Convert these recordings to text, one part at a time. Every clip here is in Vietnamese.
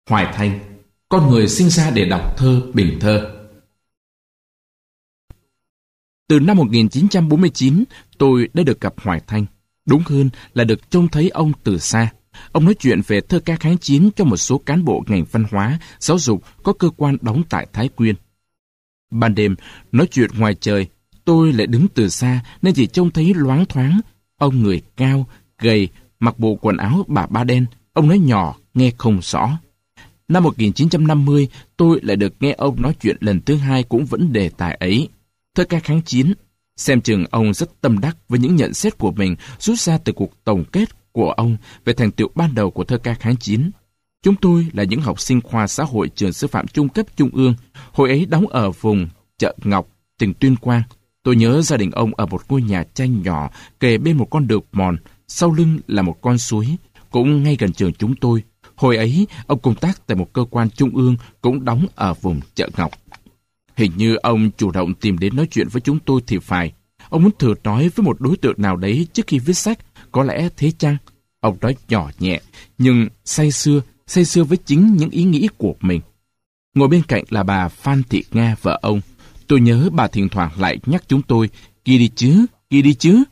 Hoài Thanh, con người sinh ra để đọc thơ bình thơ. Từ năm 1949, tôi đã được gặp Hoài Thanh. Đúng hơn là được trông thấy ông từ xa. Ông nói chuyện về thơ ca kháng chiến cho một số cán bộ ngành văn hóa, giáo dục có cơ quan đóng tại Thái Nguyên. Ban đêm, nói chuyện ngoài trời, tôi lại đứng từ xa nên chỉ trông thấy loáng thoáng. Ông người cao, gầy, mặc bộ quần áo bà ba đen. Ông nói nhỏ, nghe không rõ. Năm 1950, tôi lại được nghe ông nói chuyện lần thứ hai cũng vẫn đề tài ấy. Thơ ca kháng chiến. Xem chừng ông rất tâm đắc với những nhận xét của mình rút ra từ cuộc tổng kết của ông về thành tựu ban đầu của thơ ca kháng chiến. Chúng tôi là những học sinh khoa xã hội trường sư phạm trung cấp trung ương, hồi ấy đóng ở vùng Chợ Ngọc, tỉnh Tuyên Quang. Tôi nhớ gia đình ông ở một ngôi nhà tranh nhỏ kề bên một con đường mòn, sau lưng là một con suối, cũng ngay gần trường chúng tôi. Hồi ấy, ông công tác tại một cơ quan trung ương cũng đóng ở vùng Chợ Ngọc. Hình như ông chủ động tìm đến nói chuyện với chúng tôi thì phải. Ông muốn thử nói với một đối tượng nào đấy trước khi viết sách, có lẽ thế chăng? Ông nói nhỏ nhẹ, nhưng say sưa với chính những ý nghĩ của mình. Ngồi bên cạnh là bà Phan Thị Nga, vợ ông. Tôi nhớ bà thỉnh thoảng lại nhắc chúng tôi, ghi đi chứ.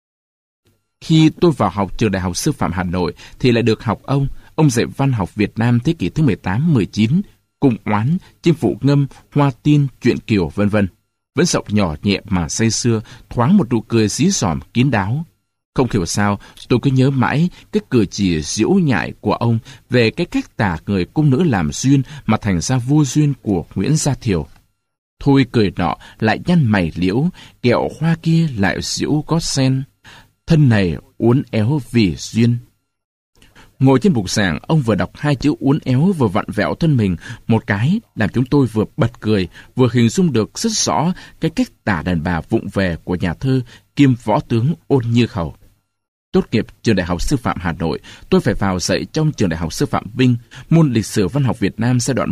Khi tôi vào học trường Đại học Sư phạm Hà Nội thì lại được học ông. Ông dạy văn học Việt Nam thế kỷ thứ 18-19, cung oán, chim phụ ngâm, hoa tin, truyện kiều vân vân. Vẫn giọng nhỏ nhẹ mà say sưa, thoáng một nụ cười dí dỏm kín đáo. Không hiểu sao, tôi cứ nhớ mãi cái cử chỉ giễu nhại của ông về cái cách tả người cung nữ làm duyên mà thành ra vô duyên của Nguyễn Gia Thiều. Thôi cười nọ lại nhăn mày liễu, kẹo hoa kia lại giễu gót sen. Thân này uốn éo vì duyên. Ngồi trên bục giảng, ông vừa đọc hai chữ uốn éo vừa vặn vẹo thân mình một cái, làm chúng tôi vừa bật cười, vừa hình dung được rất rõ cái cách tả đàn bà vụng về của nhà thơ kiêm võ tướng Ôn Như Hầu. Tốt nghiệp trường Đại học Sư phạm Hà Nội, tôi phải vào dạy trong trường Đại học Sư phạm Vinh, môn lịch sử văn học Việt Nam giai đoạn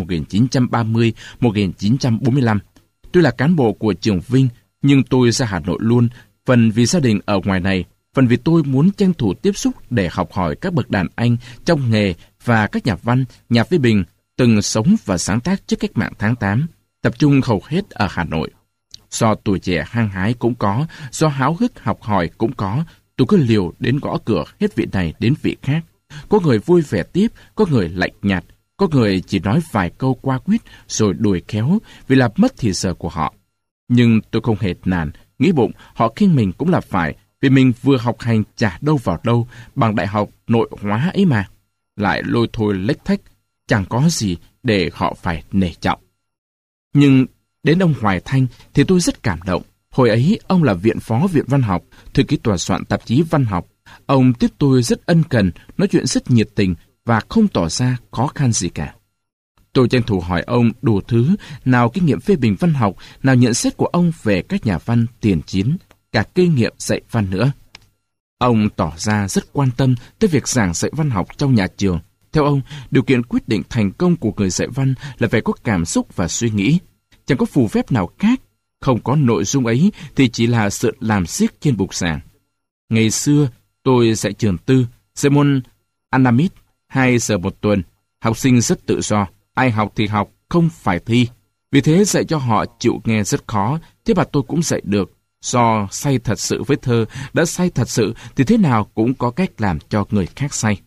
1930-1945. Tôi là cán bộ của trường Vinh, nhưng tôi ra Hà Nội luôn, phần vì gia đình ở ngoài này, phần vì tôi muốn tranh thủ tiếp xúc để học hỏi các bậc đàn anh trong nghề và các nhà văn, nhà phê bình từng sống và sáng tác trước cách mạng tháng 8, tập trung hầu hết ở Hà Nội. Do tuổi trẻ hăng hái cũng có, do háo hức học hỏi cũng có, tôi cứ liều đến gõ cửa hết vị này đến vị khác. Có người vui vẻ tiếp, có người lạnh nhạt, có người chỉ nói vài câu qua quýt rồi đuổi khéo vì làm mất thì giờ của họ. Nhưng tôi không hề nản, nghĩ bụng họ khinh mình cũng là phải, vì mình vừa học hành chả đâu vào đâu bằng đại học nội hóa ấy mà. Lại lôi thôi lếch thách, chẳng có gì để họ phải nể trọng. Nhưng đến ông Hoài Thanh thì tôi rất cảm động. Hồi ấy ông là viện phó viện văn học, thư ký tòa soạn tạp chí văn học. Ông tiếp tôi rất ân cần, nói chuyện rất nhiệt tình và không tỏ ra khó khăn gì cả. Tôi tranh thủ hỏi ông đủ thứ, nào kinh nghiệm phê bình văn học, nào nhận xét của ông về các nhà văn tiền chiến, cả kinh nghiệm dạy văn nữa. Ông tỏ ra rất quan tâm tới việc giảng dạy văn học trong nhà trường. Theo ông, điều kiện quyết định thành công của người dạy văn là phải có cảm xúc và suy nghĩ. Chẳng có phù phép nào khác, không có nội dung ấy thì chỉ là sự làm xiếc trên bục giảng. Ngày xưa, tôi dạy trường tư, dạy môn Anamit 2 giờ một tuần. Học sinh rất tự do, ai học thì học, không phải thi. Vì thế dạy cho họ chịu nghe rất khó, thế mà tôi cũng dạy được. Do say thật sự với thơ, đã say thật sự thì thế nào cũng có cách làm cho người khác say.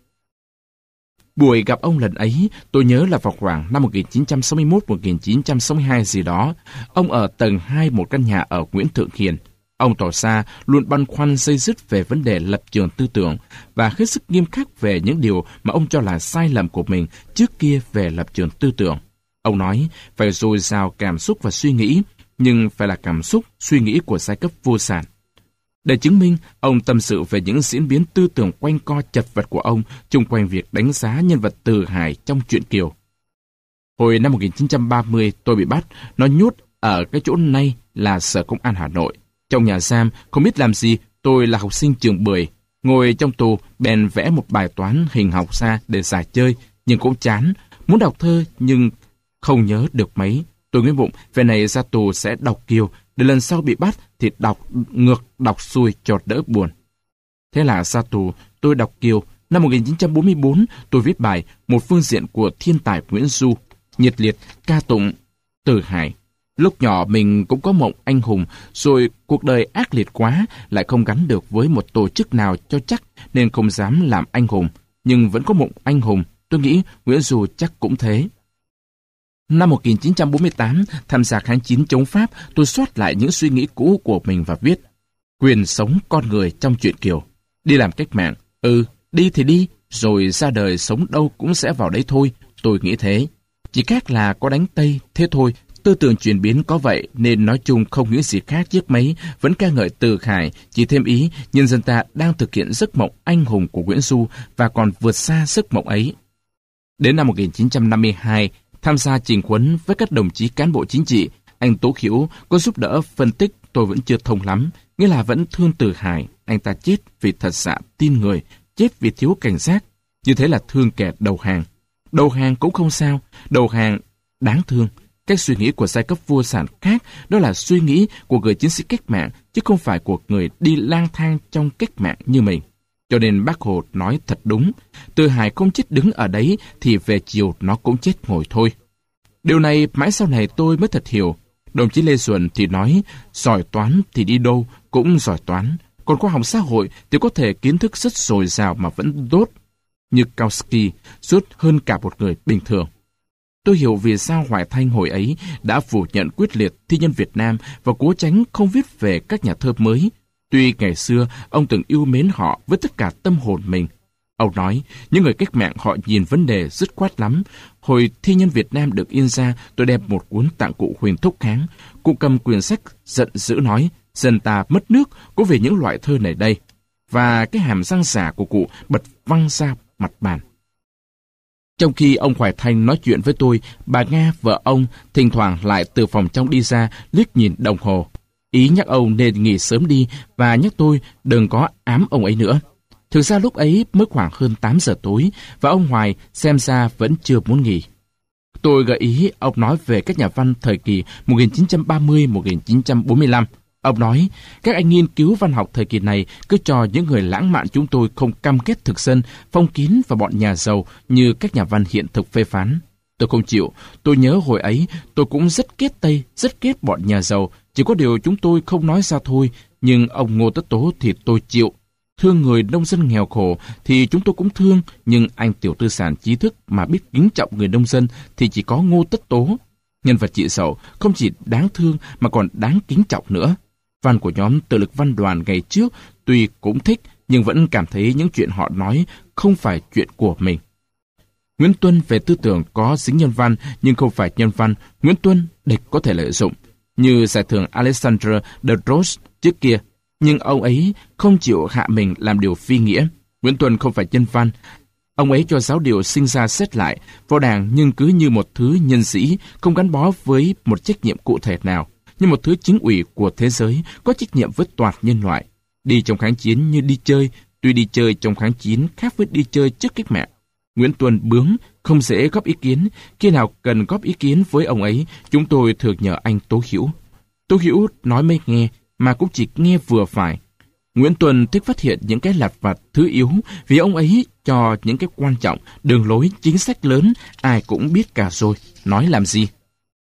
Buổi gặp ông lần ấy, tôi nhớ là vào khoảng năm 1961-1962 gì đó. Ông ở tầng 2 một căn nhà ở Nguyễn Thượng Hiền. Ông tỏ ra luôn băn khoăn day dứt về vấn đề lập trường tư tưởng và hết sức nghiêm khắc về những điều mà ông cho là sai lầm của mình trước kia về lập trường tư tưởng. Ông nói phải dồi dào cảm xúc và suy nghĩ, nhưng phải là cảm xúc, suy nghĩ của giai cấp vô sản. Để chứng minh, ông tâm sự về những diễn biến tư tưởng quanh co chật vật của ông chung quanh việc đánh giá nhân vật Từ Hải trong truyện Kiều. Hồi năm 1930, tôi bị bắt, nó nhốt ở cái chỗ nay là Sở Công an Hà Nội. Trong nhà giam, không biết làm gì, tôi là học sinh trường 10. Ngồi trong tù, bèn vẽ một bài toán hình học ra để giải chơi, nhưng cũng chán. Muốn đọc thơ, nhưng không nhớ được mấy. Tôi nghĩ bụng, về này ra tù sẽ đọc Kiều, để lần sau bị bắt thì đọc ngược, đọc xuôi cho đỡ buồn. Thế là ra tù, tôi đọc Kiều, Năm 1944, tôi viết bài Một phương diện của thiên tài Nguyễn Du, nhiệt liệt ca tụng Từ Hải. Lúc nhỏ mình cũng có mộng anh hùng, rồi cuộc đời ác liệt quá, lại không gắn được với một tổ chức nào cho chắc, nên không dám làm anh hùng. Nhưng vẫn có mộng anh hùng, tôi nghĩ Nguyễn Du chắc cũng thế. Năm 1948, tham gia kháng chiến chống Pháp, tôi soát lại những suy nghĩ cũ của mình và viết quyền sống con người trong truyện Kiều. Đi làm cách mạng, đi thì đi, rồi ra đời sống đâu cũng sẽ vào đấy thôi, tôi nghĩ thế. Chỉ khác là có đánh Tây, thế thôi. Tư tưởng chuyển biến có vậy nên nói chung không nghĩ gì khác chiếc mấy, vẫn ca ngợi Từ Khải, chỉ thêm ý nhân dân ta đang thực hiện giấc mộng anh hùng của Nguyễn Du và còn vượt xa giấc mộng ấy. Đến năm 1952, tham gia chỉnh huấn với các đồng chí cán bộ chính trị, anh Tố Khiếu có giúp đỡ phân tích tôi vẫn chưa thông lắm, nghĩa là vẫn thương Từ Hải, anh ta chết vì thật dạ tin người, chết vì thiếu cảnh giác, như thế là thương kẻ đầu hàng. Đầu hàng cũng không sao, đầu hàng đáng thương. Cách suy nghĩ của giai cấp vô sản khác, đó là suy nghĩ của người chiến sĩ cách mạng, chứ không phải của người đi lang thang trong cách mạng như mình. Cho nên Bác Hồ nói thật đúng, Từ Hải không chết đứng ở đấy thì về chiều nó cũng chết ngồi thôi. Điều này mãi sau này tôi mới thật hiểu. Đồng chí Lê Duẩn thì nói, giỏi toán thì đi đâu cũng giỏi toán, còn khoa học xã hội thì có thể kiến thức rất dồi dào mà vẫn dốt, như Kautsky, dốt hơn cả một người bình thường. Tôi hiểu vì sao Hoài Thanh hồi ấy đã phủ nhận quyết liệt thi nhân Việt Nam và cố tránh không viết về các nhà thơ mới. Tuy ngày xưa ông từng yêu mến họ với tất cả tâm hồn mình. Ông nói, những người cách mạng họ nhìn vấn đề dứt khoát lắm. Hồi thi nhân Việt Nam được in ra, tôi đem một cuốn tặng cụ Huỳnh Thúc Kháng. Cụ cầm quyển sách giận dữ nói, dân ta mất nước cũng vì những loại thơ này đây. Và cái hàm răng giả của cụ bật văng ra mặt bàn. Trong khi ông Hoài Thanh nói chuyện với tôi, bà Nga, vợ ông, thỉnh thoảng lại từ phòng trong đi ra, liếc nhìn đồng hồ. Ý nhắc ông nên nghỉ sớm đi và nhắc tôi đừng có ám ông ấy nữa. Thực ra lúc ấy mới khoảng hơn 8 giờ tối và ông Hoài xem ra vẫn chưa muốn nghỉ. Tôi gợi ý ông nói về các nhà văn thời kỳ 1930-1945. Ông nói, các anh nghiên cứu văn học thời kỳ này cứ cho những người lãng mạn chúng tôi không căm ghét thực dân, phong kiến và bọn nhà giàu như các nhà văn hiện thực phê phán. Tôi không chịu, tôi nhớ hồi ấy tôi cũng rất ghét Tây, rất ghét bọn nhà giàu, chỉ có điều chúng tôi không nói ra thôi, nhưng ông Ngô Tất Tố thì tôi chịu. Thương người nông dân nghèo khổ thì chúng tôi cũng thương, nhưng anh tiểu tư sản trí thức mà biết kính trọng người nông dân thì chỉ có Ngô Tất Tố. Nhân vật chị Dậu không chỉ đáng thương mà còn đáng kính trọng nữa. Văn của nhóm Tự lực văn đoàn ngày trước tuy cũng thích nhưng vẫn cảm thấy những chuyện họ nói không phải chuyện của mình. Nguyễn Tuân về tư tưởng có dính nhân văn nhưng không phải nhân văn, Nguyễn Tuân địch có thể lợi dụng, như giải thưởng Alexandre de Roche trước kia, nhưng ông ấy không chịu hạ mình làm điều phi nghĩa. Nguyễn Tuân không phải nhân văn, ông ấy cho giáo điều sinh ra xét lại, vào đảng nhưng cứ như một thứ nhân sĩ, không gắn bó với một trách nhiệm cụ thể nào, như một thứ chính ủy của thế giới, có trách nhiệm với toàn nhân loại. Đi trong kháng chiến như đi chơi, tuy đi chơi trong kháng chiến khác với đi chơi trước cách mạng. Nguyễn Tuân bướng, không dễ góp ý kiến, khi nào cần góp ý kiến với ông ấy, chúng tôi thường nhờ anh Tố Hữu. Tố Hữu nói mới nghe, mà cũng chỉ nghe vừa phải. Nguyễn Tuân thích phát hiện những cái lặt vặt, thứ yếu, vì ông ấy cho những cái quan trọng, đường lối, chính sách lớn, ai cũng biết cả rồi, nói làm gì.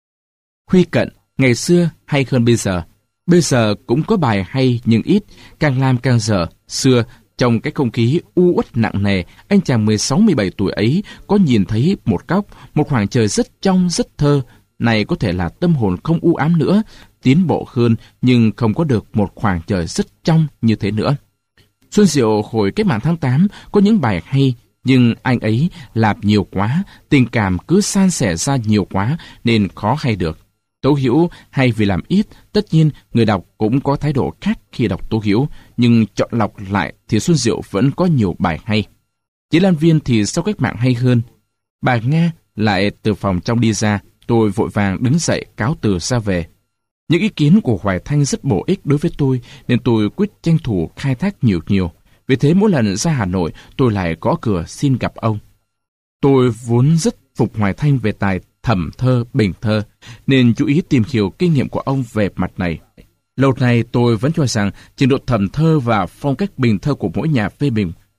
Huy Cận, ngày xưa hay hơn bây giờ. Bây giờ cũng có bài hay nhưng ít, càng làm càng dở. Xưa, trong cái không khí u uất nặng nề, anh chàng 16-17 tuổi ấy có nhìn thấy một góc, một khoảng trời rất trong, rất thơ. Này có thể là tâm hồn không u ám nữa, tiến bộ hơn nhưng không có được một khoảng trời rất trong như thế nữa. Xuân Diệu hồi cách mạng tháng 8 có những bài hay, nhưng anh ấy làm nhiều quá, tình cảm cứ san sẻ ra nhiều quá nên khó hay được. Tố Hữu hay vì làm ít, tất nhiên người đọc cũng có thái độ khác khi đọc Tố Hữu, nhưng chọn lọc lại thì Xuân Diệu vẫn có nhiều bài hay. Chỉ Lan Viên thì sau cách mạng hay hơn. Bà Nga lại từ phòng trong đi ra, tôi vội vàng đứng dậy cáo từ ra về. Những ý kiến của Hoài Thanh rất bổ ích đối với tôi, nên tôi quyết tranh thủ khai thác nhiều. Vì thế mỗi lần ra Hà Nội, tôi lại gõ cửa xin gặp ông. Tôi vốn rất phục Hoài Thanh về tài thẩm thơ, bình thơ, nên chú ý tìm hiểu kinh nghiệm của ông về mặt này. Lâu nay tôi vẫn cho rằng trình độ thẩm thơ và phong cách bình thơ của mỗi nhà phê bình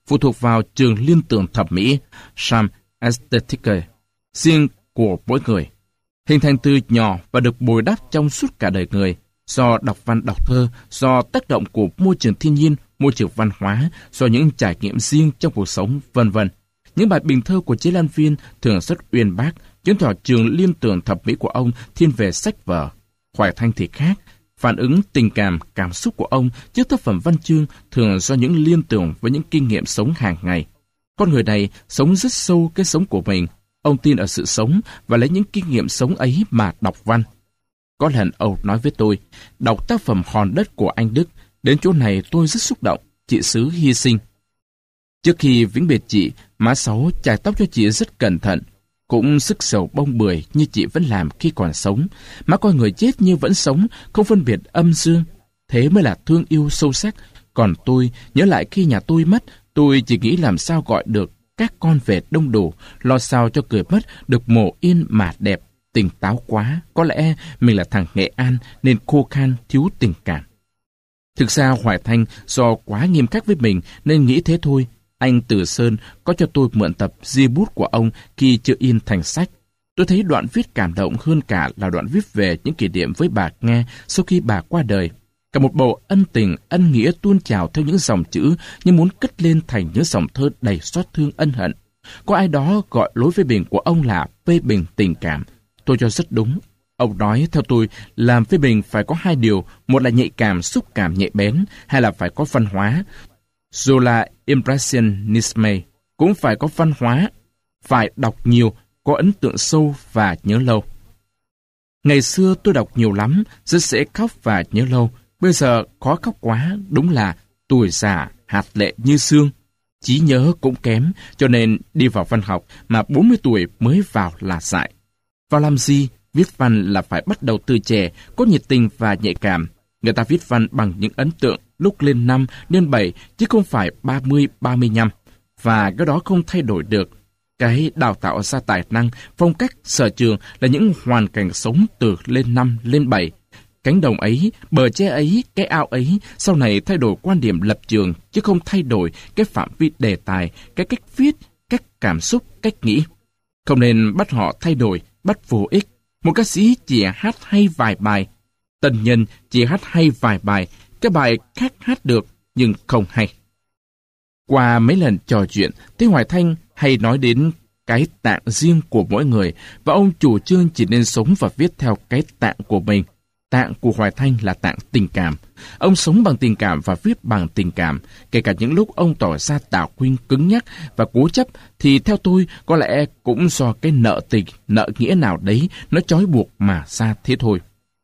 phụ thuộc vào trường liên tưởng thẩm mỹ, Sam Aesthetique, riêng của mỗi người, hình thành từ nhỏ và được bồi đắp trong suốt cả đời người, do đọc văn đọc thơ, do tác động của môi trường thiên nhiên, môi trường văn hóa, do những trải nghiệm riêng trong cuộc sống, vân vân. Những bài bình thơ của Chế Lan Viên thường rất uyên bác, chứng tỏ trường liên tưởng thẩm mỹ của ông thiên về sách vở. Hoài Thanh thì khác, phản ứng tình cảm, cảm xúc của ông trước tác phẩm văn chương thường do những liên tưởng với những kinh nghiệm sống hàng ngày. Con người này sống rất sâu cái sống của mình. Ông tin ở sự sống và lấy những kinh nghiệm sống ấy mà đọc văn. Có lần ông nói với tôi, đọc tác phẩm Hòn đất của anh Đức, đến chỗ này tôi rất xúc động, chị xứ hy sinh. Trước khi vĩnh biệt chị, má Sáu chải tóc cho chị rất cẩn thận, cũng sức sầu bông bưởi như chị vẫn làm khi còn sống. Má coi người chết như vẫn sống, không phân biệt âm dương. Thế mới là thương yêu sâu sắc. Còn tôi, nhớ lại khi nhà tôi mất, tôi chỉ nghĩ làm sao gọi được các con về đông đủ, lo sao cho người mất được mồ yên mà đẹp, tỉnh táo quá. Có lẽ mình là thằng Nghệ An nên khô khan thiếu tình cảm. Thực ra Hoài Thanh do quá nghiêm khắc với mình nên nghĩ thế thôi. Anh Từ Sơn có cho tôi mượn tập di bút của ông khi chưa in thành sách. Tôi thấy đoạn viết cảm động hơn cả là đoạn viết về những kỷ niệm với bà Nga sau khi bà qua đời. Cả một bầu ân tình, ân nghĩa tuôn trào theo những dòng chữ như muốn cất lên thành những dòng thơ đầy xót thương ân hận. Có ai đó gọi lối phê bình của ông là phê bình tình cảm. Tôi cho rất đúng. Ông nói theo tôi, làm phê bình phải có hai điều, một là nhạy cảm, xúc cảm nhạy bén, hai là phải có văn hóa. Dù là impressionisme, cũng phải có văn hóa, phải đọc nhiều, có ấn tượng sâu và nhớ lâu. Ngày xưa tôi đọc nhiều lắm, rất dễ khóc và nhớ lâu. Bây giờ khó khóc quá, đúng là tuổi già, hạt lệ như xương. Trí nhớ cũng kém, cho nên đi vào văn học mà 40 tuổi mới vào là dại. Vào làm gì? Viết văn là phải bắt đầu từ trẻ, có nhiệt tình và nhạy cảm. Người ta viết văn bằng những ấn tượng lúc lên 5, lên 7, chứ không phải 30, 35. Và cái đó không thay đổi được. Cái đào tạo ra tài năng, phong cách, sở trường là những hoàn cảnh sống từ lên 5, lên 7. Cánh đồng ấy, bờ tre ấy, cái ao ấy, sau này thay đổi quan điểm lập trường, chứ không thay đổi cái phạm vi đề tài, cái cách viết, cách cảm xúc, cách nghĩ. Không nên bắt họ thay đổi, bắt vô ích. Một ca sĩ chỉ hát hay vài bài, tân nhân chỉ hát hay vài bài, cái bài khác hát được nhưng không hay. Qua mấy lần trò chuyện, Thế Hoài Thanh hay nói đến cái tạng riêng của mỗi người, và ông chủ trương chỉ nên sống và viết theo cái tạng của mình. Tạng của Hoài Thanh là tạng tình cảm. Ông sống bằng tình cảm và viết bằng tình cảm. Kể cả những lúc ông tỏ ra tảo khuynh cứng nhắc và cố chấp, thì theo tôi có lẽ cũng do cái nợ tình, nợ nghĩa nào đấy nó trói buộc mà ra thế thôi.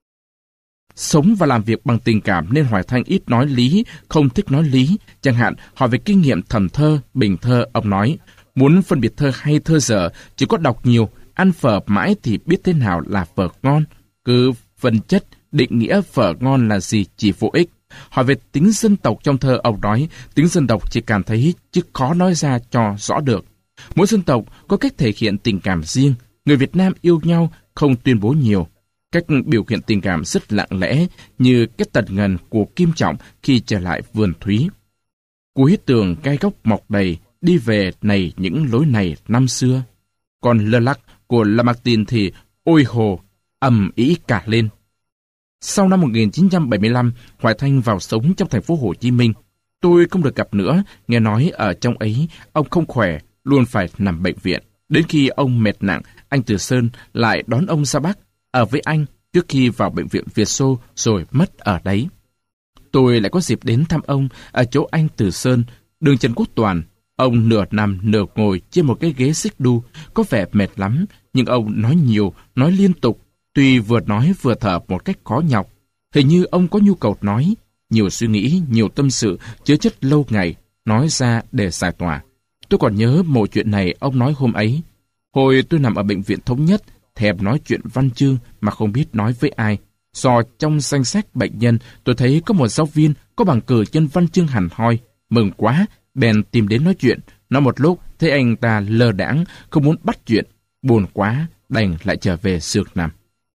Sống và làm việc bằng tình cảm nên Hoài Thanh ít nói lý, không thích nói lý. Chẳng hạn, hỏi về kinh nghiệm thẩm thơ, bình thơ, ông nói, muốn phân biệt thơ hay thơ dở, chỉ có đọc nhiều, ăn phở mãi thì biết thế nào là phở ngon. Cứ phân chất, định nghĩa phở ngon là gì chỉ vô ích. Hỏi về tính dân tộc trong thơ, ông nói, tính dân tộc chỉ cảm thấy chứ khó nói ra cho rõ được. Mỗi dân tộc có cách thể hiện tình cảm riêng. Người Việt Nam yêu nhau, không tuyên bố nhiều. Cách biểu hiện tình cảm rất lặng lẽ, như cái tật ngần của Kim Trọng khi trở lại vườn Thúy. Cuối tường gai góc mọc đầy, đi về này những lối này năm xưa. Còn Lơ Lắc của Lamartine thì ôi hồ, ầm ĩ cả lên. Sau năm 1975, Hoài Thanh vào sống trong thành phố Hồ Chí Minh. Tôi không được gặp nữa, nghe nói ở trong ấy ông không khỏe, luôn phải nằm bệnh viện. Đến khi ông mệt nặng, anh Từ Sơn lại đón ông ra Bắc, ở với anh trước khi vào bệnh viện Việt Xô rồi mất ở đấy. Tôi lại có dịp đến thăm ông ở chỗ anh Từ Sơn, đường Trần Quốc Toàn. Ông nửa nằm nửa ngồi trên một cái ghế xích đu, có vẻ mệt lắm, nhưng ông nói nhiều, nói liên tục, tuy vừa nói vừa thở một cách khó nhọc. Hình như ông có nhu cầu nói, nhiều suy nghĩ, nhiều tâm sự, chứa chất lâu ngày, nói ra để giải tỏa. Tôi còn nhớ một chuyện này ông nói hôm ấy. Hồi tôi nằm ở bệnh viện Thống Nhất, thèm nói chuyện văn chương mà không biết nói với ai. Do trong danh sách bệnh nhân, tôi thấy có một giáo viên có bằng cử nhân văn chương hẳn hoi. Mừng quá, bèn tìm đến nói chuyện. Nói một lúc, thấy anh ta lơ đãng, không muốn bắt chuyện. Buồn quá, đành lại trở về giường nằm.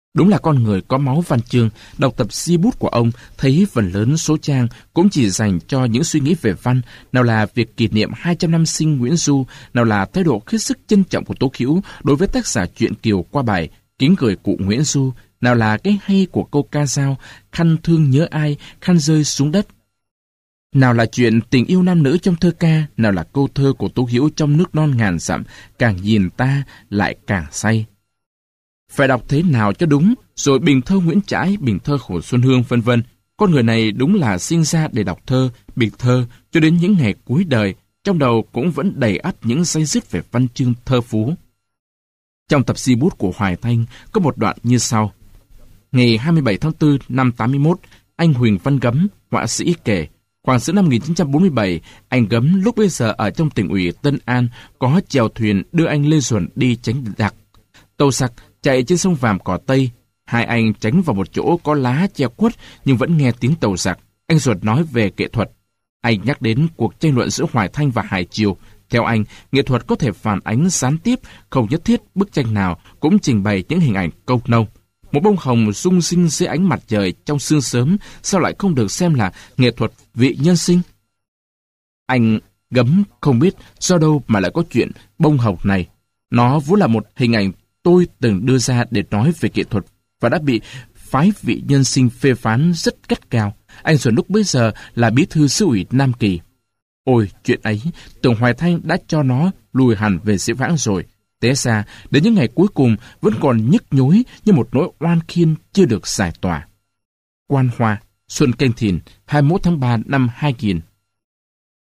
Đúng là con người có máu văn chương, đọc tập di bút của ông thấy phần lớn số trang cũng chỉ dành cho những suy nghĩ về văn, nào là việc kỷ niệm 200 năm sinh Nguyễn Du, nào là thái độ hết sức trân trọng của Tố Hữu đối với tác giả truyện Kiều qua bài Kính gửi cụ Nguyễn Du, nào là cái hay của câu ca dao khăn thương nhớ ai, khăn rơi xuống đất. Nào là chuyện tình yêu nam nữ trong thơ ca, nào là câu thơ của Tố Hữu trong Nước non ngàn dặm, càng nhìn ta lại càng say. Phải đọc thế nào cho đúng, rồi bình thơ Nguyễn Trãi, bình thơ Hồ Xuân Hương vân vân. Con người này đúng là sinh ra để đọc thơ, biệt thơ, cho đến những ngày cuối đời, trong đầu cũng vẫn đầy ắp những day dứt về văn chương thơ phú. Trong tập di bút của Hoài Thanh có một đoạn như sau. Ngày 27 tháng 4 năm 81, anh Huỳnh Văn Gấm, họa sĩ kể, khoảng giữa năm 1947, anh Gấm lúc bấy giờ ở trong tỉnh ủy Tân An có chèo thuyền đưa anh Lê Duẩn đi tránh giặc. Tàu giặc chạy trên sông Vàm Cỏ Tây, hai anh tránh vào một chỗ có lá che khuất nhưng vẫn nghe tiếng tàu giặc. Anh Duẩn nói về nghệ thuật. Anh nhắc đến cuộc tranh luận giữa Hoài Thanh và Hải Triều. Theo anh, nghệ thuật có thể phản ánh gián tiếp, không nhất thiết bức tranh nào cũng trình bày những hình ảnh câu nâu. Một bông hồng rung sinh dưới ánh mặt trời trong sương sớm sao lại không được xem là nghệ thuật vị nhân sinh? Anh Gấm không biết do đâu mà lại có chuyện bông hồng này. Nó vốn là một hình ảnh tôi từng đưa ra để nói về nghệ thuật và đã bị phái vị nhân sinh phê phán rất gắt gao. Anh Duẩn lúc bấy giờ là bí thư xứ ủy Nam Kỳ. Ôi, chuyện ấy, tưởng Hoài Thanh đã cho nó lùi hẳn về dĩ vãng rồi. Té ra, đến những ngày cuối cùng vẫn còn nhức nhối như một nỗi oan khiên chưa được giải tỏa. Quan Hoa, Xuân Canh Thìn, 21 tháng 3 năm 2000.